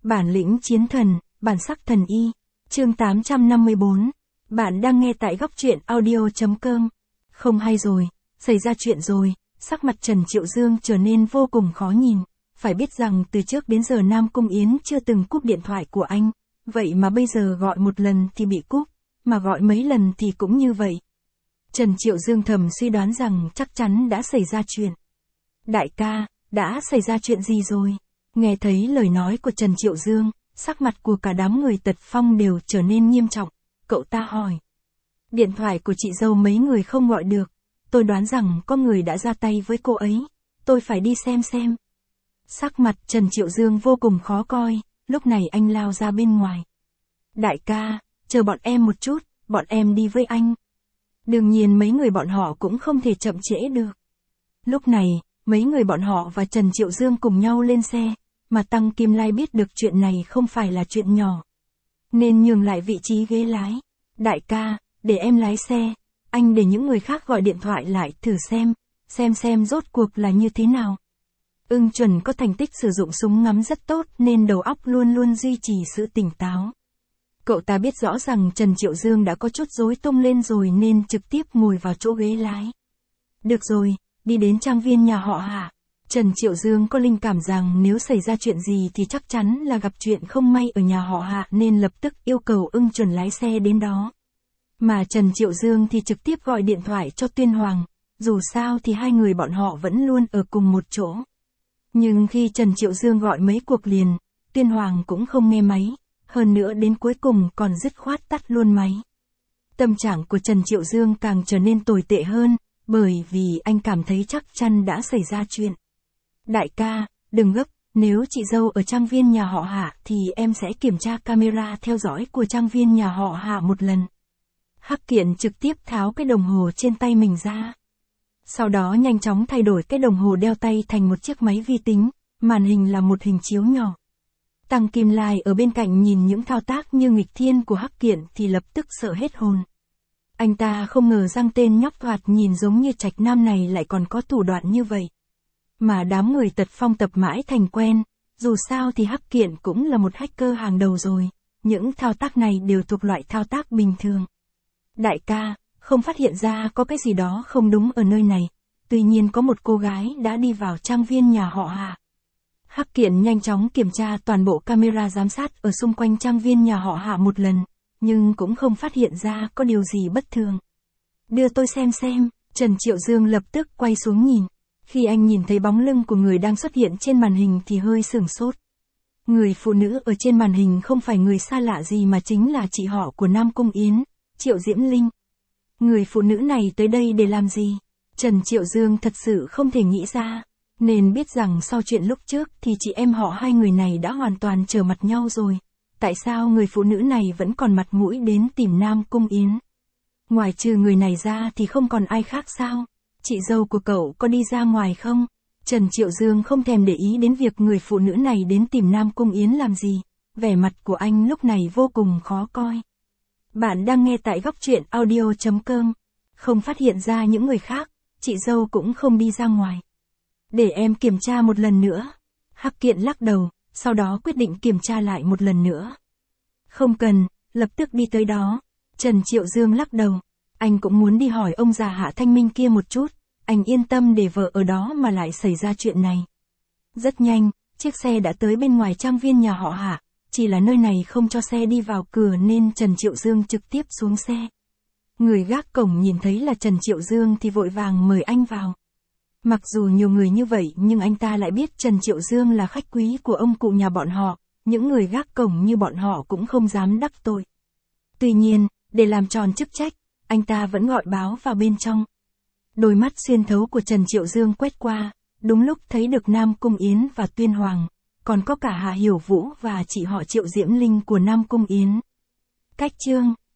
Bản lĩnh chiến thần, bản sắc thần y. Chương 854. Bạn đang nghe tại góc truyện audio.com. Không hay rồi, xảy ra chuyện rồi, sắc mặt Trần Triệu Dương trở nên vô cùng khó nhìn. Phải biết rằng từ trước đến giờ Nam Cung Yến chưa từng cúp điện thoại của anh. Vậy mà bây giờ gọi một lần thì bị cúp, mà gọi mấy lần thì cũng như vậy. Trần Triệu Dương thầm suy đoán rằng chắc chắn đã xảy ra chuyện. Đại ca, đã xảy ra chuyện gì rồi? Nghe thấy lời nói của Trần Triệu Dương, sắc mặt của cả đám người Tật Phong đều trở nên nghiêm trọng. Cậu ta hỏi. Điện thoại của chị dâu mấy người không gọi được. Tôi đoán rằng có người đã ra tay với cô ấy. Tôi phải đi xem. Sắc mặt Trần Triệu Dương vô cùng khó coi, lúc này anh lao ra bên ngoài. Đại ca, chờ bọn em một chút, bọn em đi với anh. Đương nhiên mấy người bọn họ cũng không thể chậm trễ được. Lúc này, mấy người bọn họ và Trần Triệu Dương cùng nhau lên xe, mà Tăng Kim Lai biết được chuyện này không phải là chuyện nhỏ. Nên nhường lại vị trí ghế lái. Đại ca, để em lái xe, anh để những người khác gọi điện thoại lại thử xem rốt cuộc là như thế nào. Ưng Chuẩn có thành tích sử dụng súng ngắm rất tốt nên đầu óc luôn luôn duy trì sự tỉnh táo. Cậu ta biết rõ rằng Trần Triệu Dương đã có chút rối tung lên rồi nên trực tiếp ngồi vào chỗ ghế lái. Được rồi, đi đến trang viên nhà họ Hạ. Trần Triệu Dương có linh cảm rằng nếu xảy ra chuyện gì thì chắc chắn là gặp chuyện không may ở nhà họ Hạ nên lập tức yêu cầu Ưng Chuẩn lái xe đến đó. Mà Trần Triệu Dương thì trực tiếp gọi điện thoại cho Tuyên Hoàng, dù sao thì hai người bọn họ vẫn luôn ở cùng một chỗ. Nhưng khi Trần Triệu Dương gọi mấy cuộc liền, Tuyên Hoàng cũng không nghe máy, hơn nữa đến cuối cùng còn dứt khoát tắt luôn máy. Tâm trạng của Trần Triệu Dương càng trở nên tồi tệ hơn, bởi vì anh cảm thấy chắc chắn đã xảy ra chuyện. Đại ca, đừng gấp, nếu chị dâu ở trang viên nhà họ Hạ thì em sẽ kiểm tra camera theo dõi của trang viên nhà họ Hạ một lần. Hắc Kiện trực tiếp tháo cái đồng hồ trên tay mình ra. Sau đó nhanh chóng thay đổi cái đồng hồ đeo tay thành một chiếc máy vi tính, màn hình là một hình chiếu nhỏ. Tăng Kim Lai ở bên cạnh nhìn những thao tác như nghịch thiên của Hắc Kiện thì lập tức sợ hết hồn. Anh ta không ngờ rằng tên nhóc thoạt nhìn giống như Trạch Nam này lại còn có thủ đoạn như vậy. Mà đám người Tật Phong tập mãi thành quen, dù sao thì Hắc Kiện cũng là một hacker hàng đầu rồi, những thao tác này đều thuộc loại thao tác bình thường. Đại ca, không phát hiện ra có cái gì đó không đúng ở nơi này, tuy nhiên có một cô gái đã đi vào trang viên nhà họ Hạ. Hắc Kiện nhanh chóng kiểm tra toàn bộ camera giám sát ở xung quanh trang viên nhà họ Hạ một lần, nhưng cũng không phát hiện ra có điều gì bất thường. Đưa tôi xem. Trần Triệu Dương lập tức quay xuống nhìn. Khi anh nhìn thấy bóng lưng của người đang xuất hiện trên màn hình thì hơi sửng sốt. Người phụ nữ ở trên màn hình không phải người xa lạ gì mà chính là chị họ của Nam Cung Yến, Triệu Diễm Linh. Người phụ nữ này tới đây để làm gì? Trần Triệu Dương thật sự không thể nghĩ ra, nên biết rằng sau chuyện lúc trước thì chị em họ hai người này đã hoàn toàn trở mặt nhau rồi. Tại sao người phụ nữ này vẫn còn mặt mũi đến tìm Nam Cung Yến? Ngoài trừ người này ra thì không còn ai khác sao? Chị dâu của cậu có đi ra ngoài không? Trần Triệu Dương không thèm để ý đến việc người phụ nữ này đến tìm Nam Cung Yến làm gì. Vẻ mặt của anh lúc này vô cùng khó coi. Bạn đang nghe tại góc truyện audio.com. Không phát hiện ra những người khác, chị dâu cũng không đi ra ngoài. Để em kiểm tra một lần nữa. Hắc Kiện lắc đầu, sau đó quyết định kiểm tra lại một lần nữa. Không cần, lập tức đi tới đó. Trần Triệu Dương lắc đầu. Anh cũng muốn đi hỏi ông già Hạ Thanh Minh kia một chút. Anh yên tâm để vợ ở đó mà lại xảy ra chuyện này. Rất nhanh, chiếc xe đã tới bên ngoài trang viên nhà họ Hạ. Chỉ là nơi này không cho xe đi vào cửa nên Trần Triệu Dương trực tiếp xuống xe. Người gác cổng nhìn thấy là Trần Triệu Dương thì vội vàng mời anh vào. Mặc dù nhiều người như vậy nhưng anh ta lại biết Trần Triệu Dương là khách quý của ông cụ nhà bọn họ, những người gác cổng như bọn họ cũng không dám đắc tội. Tuy nhiên, để làm tròn chức trách, anh ta vẫn gọi báo vào bên trong. Đôi mắt xuyên thấu của Trần Triệu Dương quét qua, đúng lúc thấy được Nam Cung Yến và Tuyên Hoàng, còn có cả Hạ Hiểu Vũ và chị họ Triệu Diễm Linh của Nam Cung Yến. Cách chương